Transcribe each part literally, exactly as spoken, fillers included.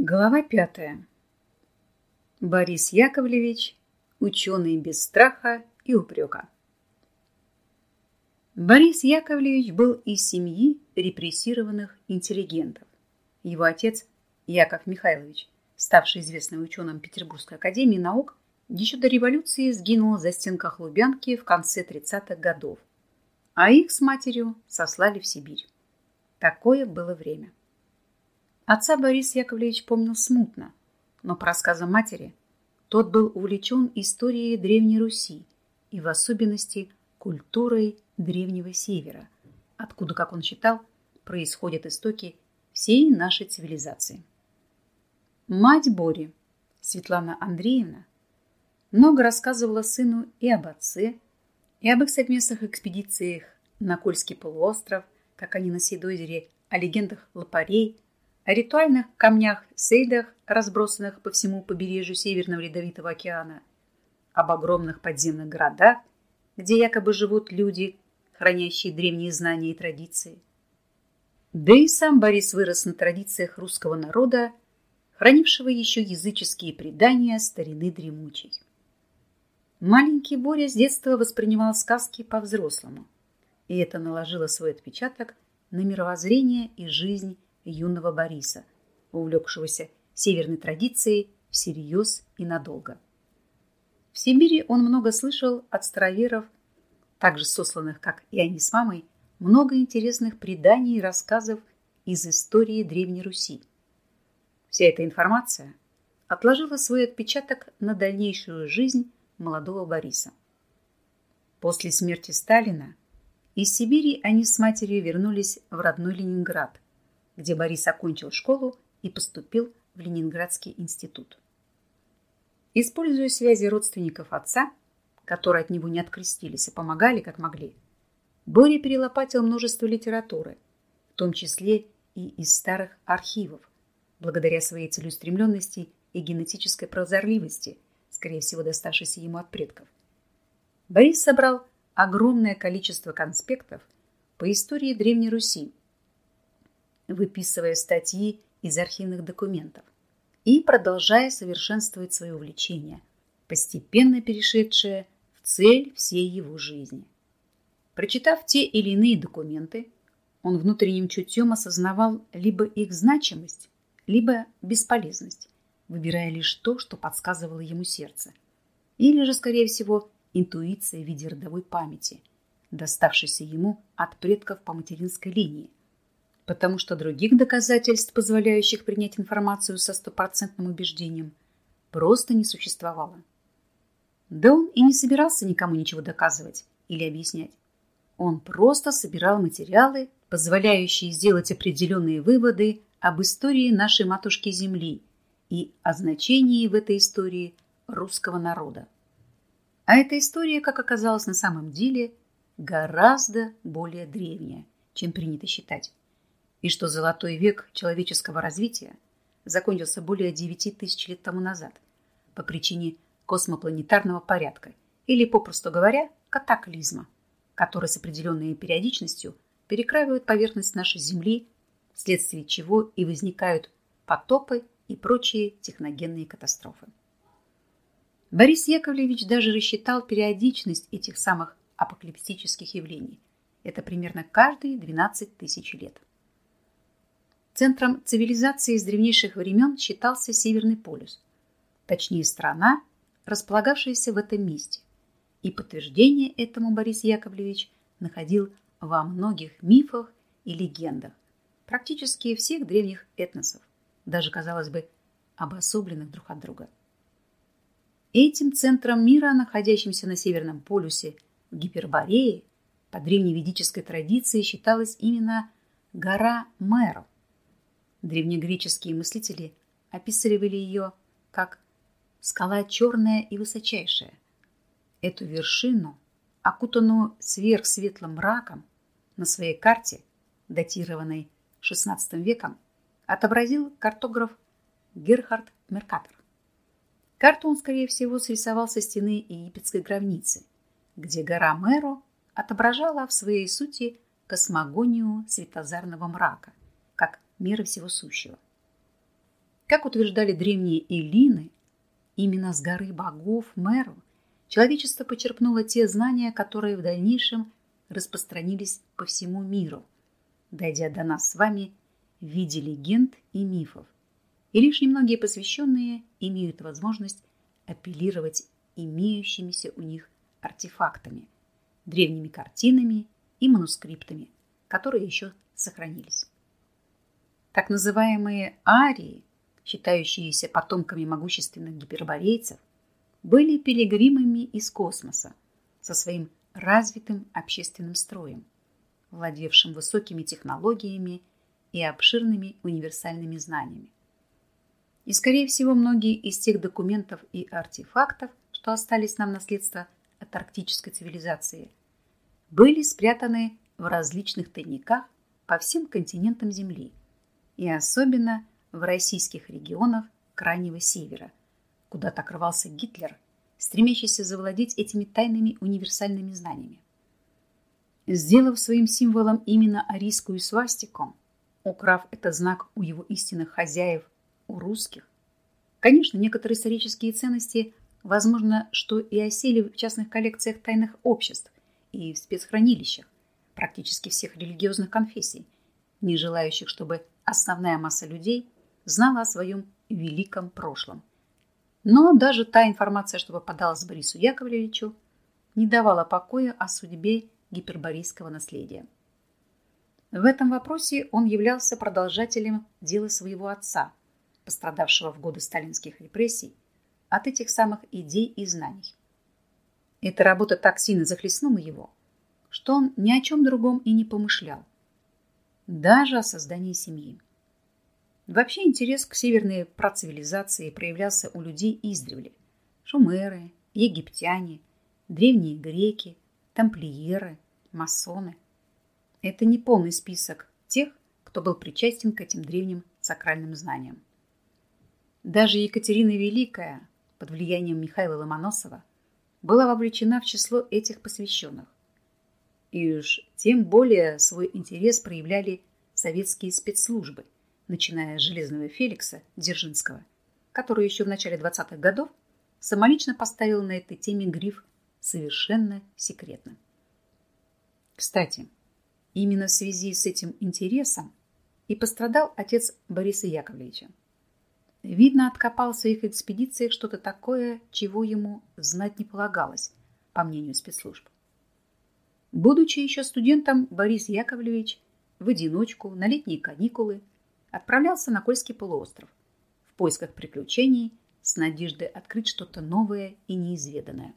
Глава пятая. Борис Яковлевич, ученый без страха и упрека. Борис Яковлевич был из семьи репрессированных интеллигентов. Его отец, Яков Михайлович, ставший известным ученым Петербургской академии наук, еще до революции сгинул в застенках Лубянки в конце тридцатых годов, а их с матерью сослали в Сибирь. Такое было время. Отца Борис Яковлевич помнил смутно, но по рассказам матери тот был увлечен историей Древней Руси и в особенности культурой Древнего Севера, откуда, как он считал, происходят истоки всей нашей цивилизации. Мать Бори, Светлана Андреевна, много рассказывала сыну и об отце, и об их совместных экспедициях на Кольский полуостров, как они на Сейдозере, о легендах лопарей, о ритуальных камнях-сейдах, разбросанных по всему побережью Северного Ледовитого океана, об огромных подземных городах, где якобы живут люди, хранящие древние знания и традиции. Да и сам Борис вырос на традициях русского народа, хранившего еще языческие предания старины дремучей. Маленький Боря с детства воспринимал сказки по-взрослому, и это наложило свой отпечаток на мировоззрение и жизнь юного Бориса, увлекшегося северной традицией всерьез и надолго. В Сибири он много слышал от староверов, также сосланных, как и они с мамой, много интересных преданий и рассказов из истории Древней Руси. Вся эта информация отложила свой отпечаток на дальнейшую жизнь молодого Бориса. После смерти Сталина из Сибири они с матерью вернулись в родной Ленинград, где Борис окончил школу и поступил в Ленинградский институт. Используя связи родственников отца, которые от него не открестились и помогали, как могли, Боря перелопатил множество литературы, в том числе и из старых архивов, благодаря своей целеустремленности и генетической прозорливости, скорее всего, доставшейся ему от предков. Борис собрал огромное количество конспектов по истории Древней Руси, выписывая статьи из архивных документов и продолжая совершенствовать свое увлечение, постепенно перешедшее в цель всей его жизни. Прочитав те или иные документы, он внутренним чутьем осознавал либо их значимость, либо бесполезность, выбирая лишь то, что подсказывало ему сердце, или же, скорее всего, интуиция в виде родовой памяти, доставшейся ему от предков по материнской линии, потому что других доказательств, позволяющих принять информацию со стопроцентным убеждением, просто не существовало. Да он и не собирался никому ничего доказывать или объяснять. Он просто собирал материалы, позволяющие сделать определенные выводы об истории нашей матушки-Земли и о значении в этой истории русского народа. А эта история, как оказалось на самом деле, гораздо более древняя, чем принято считать. И что золотой век человеческого развития закончился более девяти тысяч лет тому назад по причине космопланетарного порядка или, попросту говоря, катаклизма, который с определенной периодичностью перекраивает поверхность нашей Земли, вследствие чего и возникают потопы и прочие техногенные катастрофы. Борис Яковлевич даже рассчитал периодичность этих самых апокалиптических явлений. Это примерно каждые двенадцать тысяч лет. Центром цивилизации с древнейших времен считался Северный полюс, точнее страна, располагавшаяся в этом месте. И подтверждение этому Борис Яковлевич находил во многих мифах и легендах практически всех древних этносов, даже, казалось бы, обособленных друг от друга. Этим центром мира, находящимся на Северном полюсе в Гиперборее, по древневедической традиции считалась именно гора Меру. Древнегреческие мыслители описывали ее как скала черная и высочайшая. Эту вершину, окутанную сверхсветлым мраком, на своей карте, датированной шестнадцатым веком, отобразил картограф Герхард Меркатор. Карту он, скорее всего, срисовал со стены египетской гробницы, где гора Меру отображала в своей сути космогонию светозарного мрака, как меры всего сущего. Как утверждали древние эллины, именно с горы богов Меру человечество почерпнуло те знания, которые в дальнейшем распространились по всему миру, дойдя до нас с вами в виде легенд и мифов. И лишь немногие посвященные имеют возможность апеллировать имеющимися у них артефактами, древними картинами и манускриптами, которые еще сохранились. Так называемые арии, считающиеся потомками могущественных гиперборейцев, были пилигримами из космоса со своим развитым общественным строем, владевшим высокими технологиями и обширными универсальными знаниями. И, скорее всего, многие из тех документов и артефактов, что остались нам в наследство от арктической цивилизации, были спрятаны в различных тайниках по всем континентам Земли и особенно в российских регионах Крайнего Севера, куда так рвался Гитлер, стремящийся завладеть этими тайными универсальными знаниями. Сделав своим символом именно арийскую свастику, украв этот знак у его истинных хозяев, у русских, конечно, некоторые исторические ценности, возможно, что и осели в частных коллекциях тайных обществ и в спецхранилищах практически всех религиозных конфессий, не желающих, чтобы основная масса людей знала о своем великом прошлом. Но даже та информация, что попадалась Борису Яковлевичу, не давала покоя о судьбе гиперборейского наследия. В этом вопросе он являлся продолжателем дела своего отца, пострадавшего в годы сталинских репрессий от этих самых идей и знаний. Эта работа так сильно захлестнула его, что он ни о чем другом и не помышлял, даже о создании семьи. Вообще интерес к северной працивилизации проявлялся у людей издревле. Шумеры, египтяне, древние греки, тамплиеры, масоны. Это не полный список тех, кто был причастен к этим древним сакральным знаниям. Даже Екатерина Великая, под влиянием Михаила Ломоносова, была вовлечена в число этих посвященных. И уж тем более свой интерес проявляли советские спецслужбы, начиная с Железного Феликса Дзержинского, который еще в начале двадцатых годов самолично поставил на этой теме гриф «совершенно секретно». Кстати, именно в связи с этим интересом и пострадал отец Бориса Яковлевича. Видно, откопал в своих экспедициях что-то такое, чего ему знать не полагалось, по мнению спецслужб. Будучи еще студентом, Борис Яковлевич в одиночку на летние каникулы отправлялся на Кольский полуостров в поисках приключений с надеждой открыть что-то новое и неизведанное.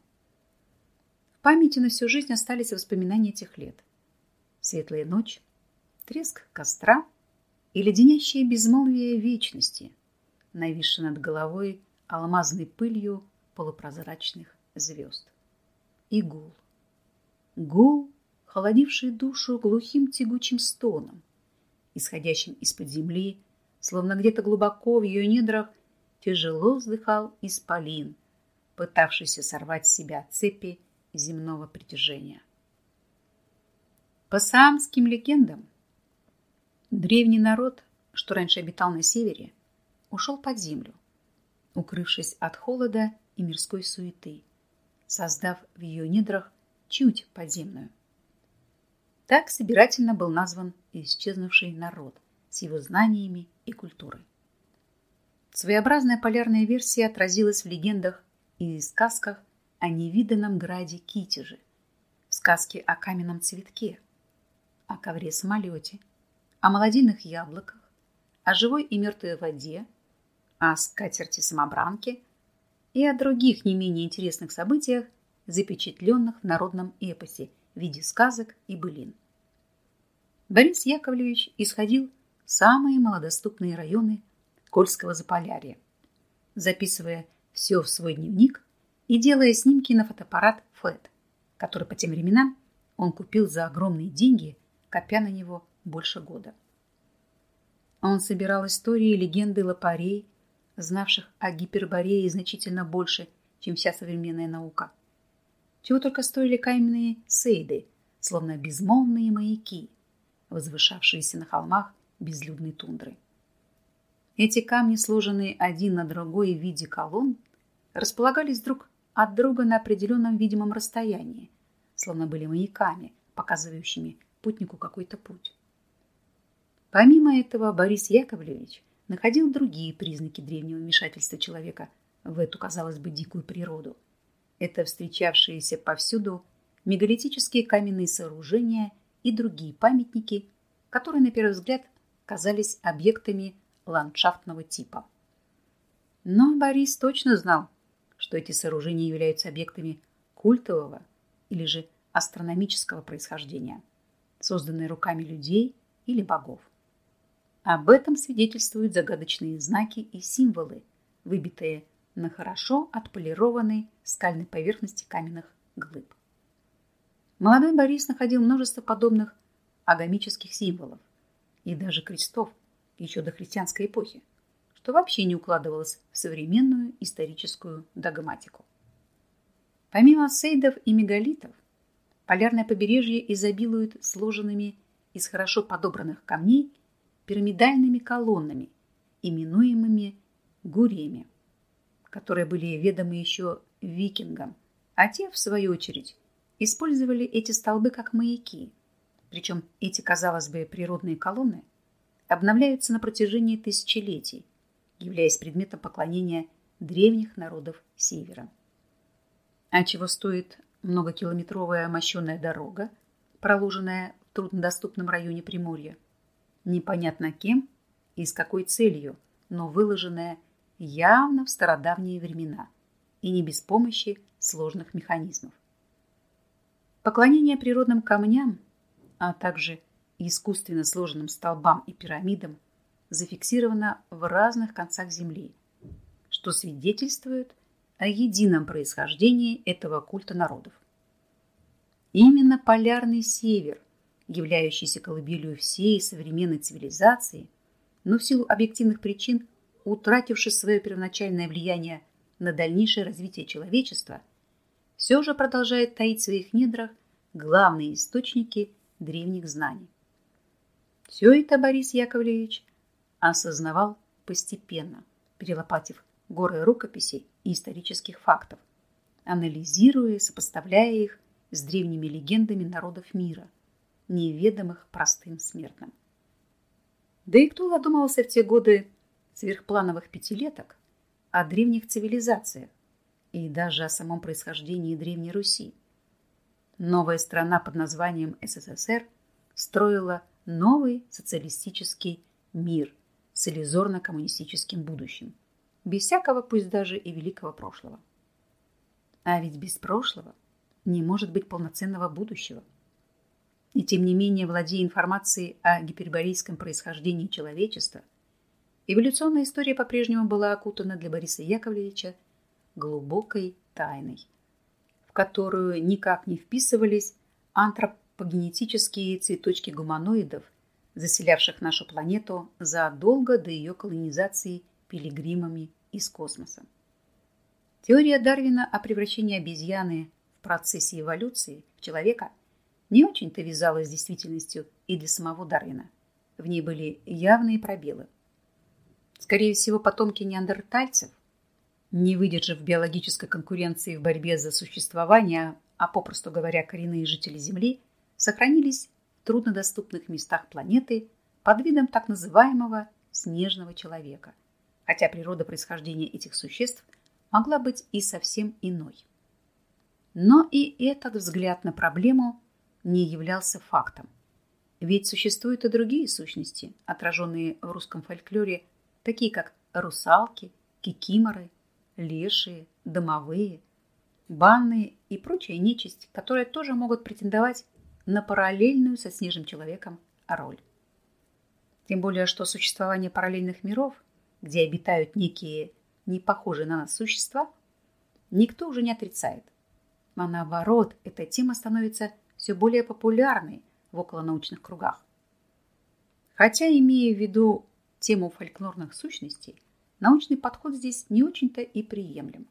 В памяти на всю жизнь остались воспоминания тех лет. Светлая ночь, треск костра и леденящее безмолвие вечности, нависшее над головой алмазной пылью полупрозрачных звезд. И гул. Гул, холодивший душу глухим тягучим стоном, исходящим из-под земли, словно где-то глубоко в ее недрах тяжело вздыхал исполин, пытавшийся сорвать с себя цепи земного притяжения. По саамским легендам, древний народ, что раньше обитал на севере, ушел под землю, укрывшись от холода и мирской суеты, создав в ее недрах чуть подземную. Так собирательно был назван исчезнувший народ с его знаниями и культурой. Своеобразная полярная версия отразилась в легендах и сказках о невиданном граде Китеже, в сказке о каменном цветке, о ковре-самолете, о молодильных яблоках, о живой и мертвой воде, о скатерти-самобранке и о других не менее интересных событиях, запечатленных в народном эпосе в виде сказок и былин. Борис Яковлевич исходил в самые малодоступные районы Кольского Заполярья, записывая все в свой дневник и делая снимки на фотоаппарат ФЭТ, который по тем временам он купил за огромные деньги, копя на него больше года. Он собирал истории и легенды лопарей, знавших о Гиперборее значительно больше, чем вся современная наука. Чего только стоили каменные сейды, словно безмолвные маяки, возвышавшиеся на холмах безлюдной тундры. Эти камни, сложенные один на другой в виде колонн, располагались друг от друга на определенном видимом расстоянии, словно были маяками, показывающими путнику какой-то путь. Помимо этого, Борис Яковлевич находил другие признаки древнего вмешательства человека в эту, казалось бы, дикую природу. Это встречавшиеся повсюду мегалитические каменные сооружения и другие памятники, которые, на первый взгляд, казались объектами ландшафтного типа. Но Борис точно знал, что эти сооружения являются объектами культового или же астрономического происхождения, созданные руками людей или богов. Об этом свидетельствуют загадочные знаки и символы, выбитые на хорошо отполированной скальной поверхности каменных глыб. Молодой Борис находил множество подобных агамических символов и даже крестов еще до христианской эпохи, что вообще не укладывалось в современную историческую догматику. Помимо сейдов и мегалитов, полярное побережье изобилует сложенными из хорошо подобранных камней пирамидальными колоннами, именуемыми гуриями, которые были ведомы еще викингам, а те, в свою очередь, использовали эти столбы как маяки. Причем эти, казалось бы, природные колонны обновляются на протяжении тысячелетий, являясь предметом поклонения древних народов Севера. А чего стоит многокилометровая мощеная дорога, проложенная в труднодоступном районе Приморья, непонятно кем и с какой целью, но выложенная явно в стародавние времена и не без помощи сложных механизмов. Поклонение природным камням, а также искусственно сложенным столбам и пирамидам зафиксировано в разных концах Земли, что свидетельствует о едином происхождении этого культа народов. Именно полярный север, являющийся колыбелью всей современной цивилизации, но в силу объективных причин, утративший свое первоначальное влияние на дальнейшее развитие человечества, все же продолжает таить в своих недрах главные источники древних знаний. Все это Борис Яковлевич осознавал постепенно, перелопатив горы рукописей и исторических фактов, анализируя и сопоставляя их с древними легендами народов мира, неведомых простым смертным. Да и кто задумывался в те годы сверхплановых пятилеток о древних цивилизациях и даже о самом происхождении Древней Руси? Новая страна под названием СССР строила новый социалистический мир с иллюзорно-коммунистическим будущим, без всякого, пусть даже и великого прошлого. А ведь без прошлого не может быть полноценного будущего. И тем не менее, владея информацией о гиперборейском происхождении человечества, эволюционная история по-прежнему была окутана для Бориса Яковлевича глубокой тайной, в которую никак не вписывались антропогенетические цветочки гуманоидов, заселявших нашу планету задолго до ее колонизации пилигримами из космоса. Теория Дарвина о превращении обезьяны в процессе эволюции в человека не очень-то вязалась с действительностью и для самого Дарвина. В ней были явные пробелы. Скорее всего, потомки неандертальцев, не выдержав биологической конкуренции в борьбе за существование, а попросту говоря, коренные жители Земли, сохранились в труднодоступных местах планеты под видом так называемого снежного человека, хотя природа происхождения этих существ могла быть и совсем иной. Но и этот взгляд на проблему не являлся фактом. Ведь существуют и другие сущности, отраженные в русском фольклоре, такие как русалки, кикиморы, лешие, домовые, банные и прочая нечисть, которые тоже могут претендовать на параллельную со снежным человеком роль. Тем более, что существование параллельных миров, где обитают некие непохожие на нас существа, никто уже не отрицает. А наоборот, эта тема становится все более популярной в околонаучных кругах. Хотя, имея в виду тему фольклорных сущностей, научный подход здесь не очень-то и приемлем.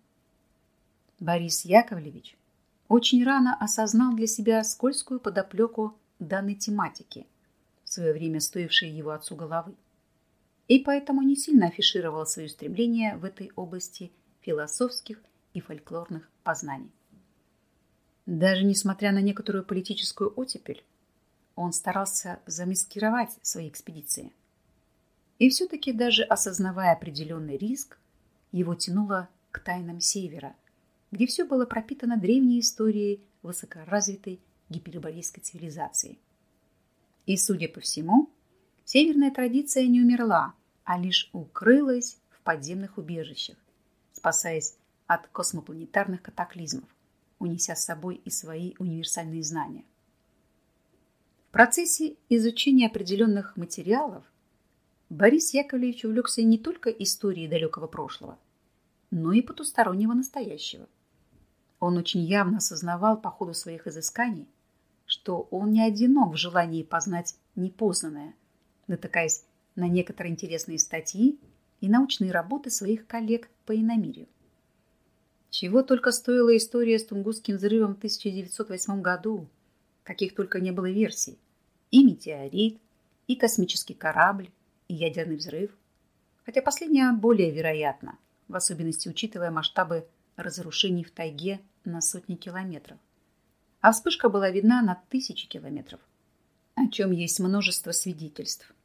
Борис Яковлевич очень рано осознал для себя скользкую подоплеку данной тематики, в свое время стоившей его отцу головы. и поэтому не сильно афишировал свои стремления в этой области философских и фольклорных познаний. Даже несмотря на некоторую политическую оттепель, он старался замаскировать свои экспедиции. И все-таки даже осознавая определенный риск, его тянуло к тайнам Севера, где все было пропитано древней историей высокоразвитой гиперборейской цивилизации. И, судя по всему, северная традиция не умерла, а лишь укрылась в подземных убежищах, спасаясь от космопланетарных катаклизмов, унеся с собой и свои универсальные знания. В процессе изучения определенных материалов Борис Яковлевич увлекся не только историей далекого прошлого, но и потустороннего настоящего. Он очень явно осознавал по ходу своих изысканий, что он не одинок в желании познать непознанное, натыкаясь на некоторые интересные статьи и научные работы своих коллег по иномирью. Чего только стоила история с Тунгусским взрывом в тысяча девятьсот восьмом году, каких только не было версий, и метеорит, и космический корабль, и ядерный взрыв, хотя последнее более вероятно, в особенности учитывая масштабы разрушений в тайге на сотни километров. А вспышка была видна на тысячи километров, о чем есть множество свидетельств.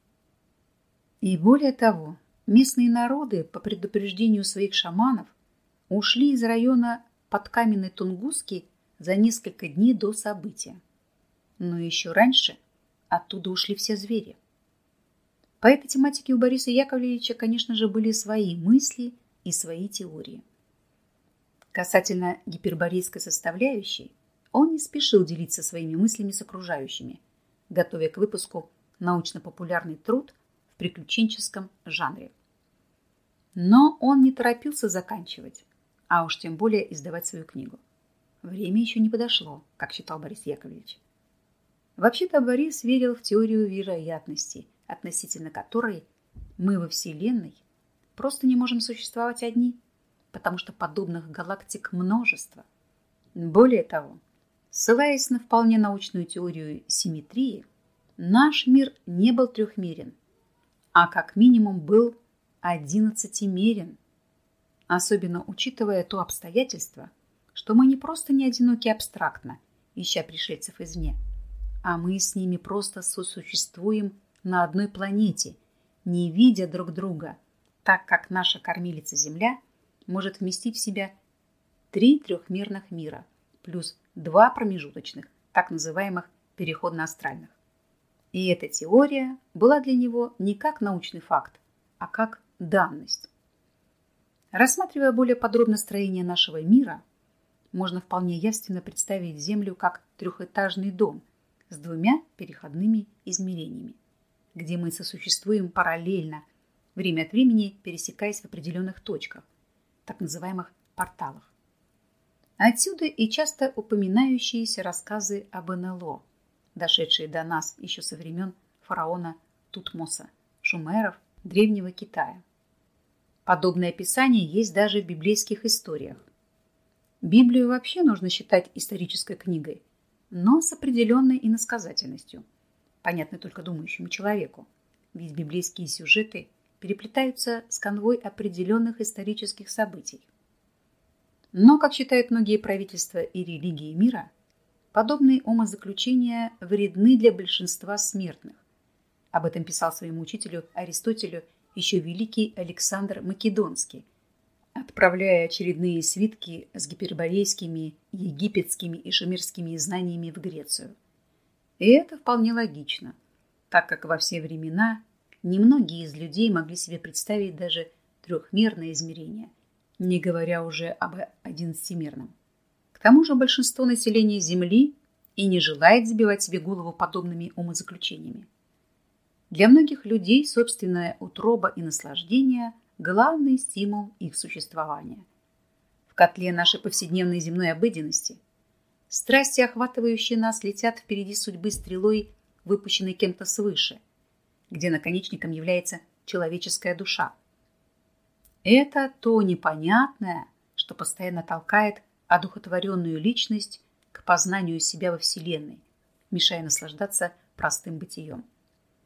И более того, местные народы по предупреждению своих шаманов ушли из района подкаменной Тунгуски за несколько дней до события. Но еще раньше оттуда ушли все звери. По этой тематике у Бориса Яковлевича, конечно же, были свои мысли и свои теории. Касательно гиперборейской составляющей, он не спешил делиться своими мыслями с окружающими, готовя к выпуску научно-популярный труд в приключенческом жанре. Но он не торопился заканчивать, а уж тем более издавать свою книгу. Время еще не подошло, как считал Борис Яковлевич. Вообще-то Борис верил в теорию вероятности, относительно которой мы во Вселенной просто не можем существовать одни, потому что подобных галактик множество. Более того, ссылаясь на вполне научную теорию симметрии, наш мир не был трехмерен, а как минимум был одиннадцатимерен, особенно учитывая то обстоятельство, что мы не просто не одиноки абстрактно, ища пришельцев извне, а мы с ними просто сосуществуем на одной планете, не видя друг друга, так как наша кормилица Земля может вместить в себя три трехмерных мира плюс два промежуточных, так называемых переходно-астральных. И эта теория была для него не как научный факт, а как данность. Рассматривая более подробно строение нашего мира, можно вполне явственно представить Землю как трехэтажный дом с двумя переходными измерениями, где мы сосуществуем параллельно, время от времени пересекаясь в определенных точках, так называемых порталах. Отсюда и часто упоминающиеся рассказы об эн эл о, дошедшие до нас еще со времен фараона Тутмоса, шумеров, древнего Китая. Подобное описание есть даже в библейских историях. Библию вообще нужно считать исторической книгой, но с определенной иносказательностью, понятной только думающему человеку, ведь библейские сюжеты переплетаются с канвой определенных исторических событий. Но, как считают многие правительства и религии мира, подобные умозаключения вредны для большинства смертных. Об этом писал своему учителю Аристотелю еще великий Александр Македонский, отправляя очередные свитки с гиперборейскими, египетскими и шумерскими знаниями в Грецию. И это вполне логично, так как во все времена немногие из людей могли себе представить даже трехмерное измерение, не говоря уже об одиннадцатимерном. К тому же большинство населения Земли и не желает забивать себе голову подобными умозаключениями. Для многих людей собственная утроба и наслаждение – главный стимул их существования. В котле нашей повседневной земной обыденности страсти, охватывающие нас, летят впереди судьбы стрелой, выпущенной кем-то свыше, где наконечником является человеческая душа. Это то непонятное, что постоянно толкает одухотворенную личность к познанию себя во Вселенной, мешая наслаждаться простым бытием.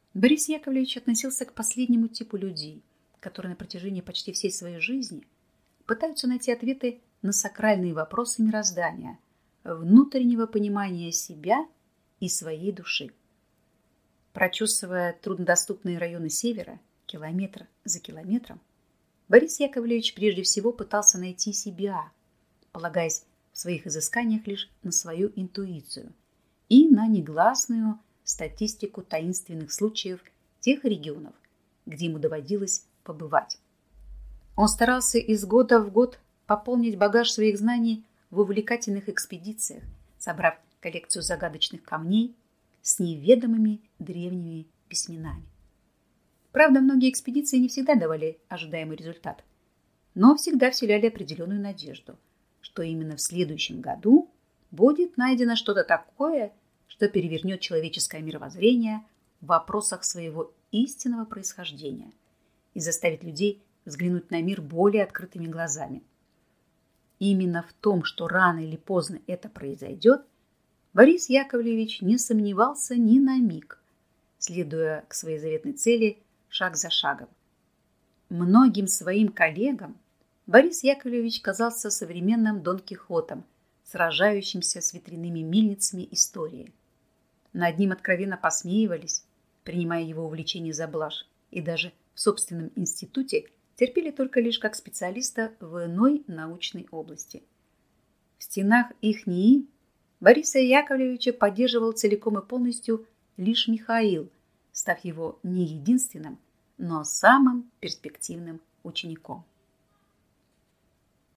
Борис Яковлевич относился к последнему типу людей, которые на протяжении почти всей своей жизни пытаются найти ответы на сакральные вопросы мироздания, внутреннего понимания себя и своей души. Прочесывая труднодоступные районы Севера километр за километром, Борис Яковлевич прежде всего пытался найти себя, полагаясь в своих изысканиях лишь на свою интуицию и на негласную статистику таинственных случаев тех регионов, где ему доводилось побывать. Он старался из года в год пополнить багаж своих знаний в увлекательных экспедициях, собрав коллекцию загадочных камней с неведомыми древними письменами. Правда, многие экспедиции не всегда давали ожидаемый результат, но всегда вселяли определенную надежду, что именно в следующем году будет найдено что-то такое, что перевернет человеческое мировоззрение в вопросах своего истинного происхождения и заставит людей взглянуть на мир более открытыми глазами. Именно в том, что рано или поздно это произойдет, Борис Яковлевич не сомневался ни на миг, следуя к своей заветной цели шаг за шагом. Многим своим коллегам Борис Яковлевич казался современным Дон Кихотом, сражающимся с ветряными мельницами истории. Над ним откровенно посмеивались, принимая его увлечение за блажь, и даже в собственном институте терпели только лишь как специалиста в иной научной области. В стенах их НИИ Бориса Яковлевича поддерживал целиком и полностью лишь Михаил, став его не единственным, но самым перспективным учеником.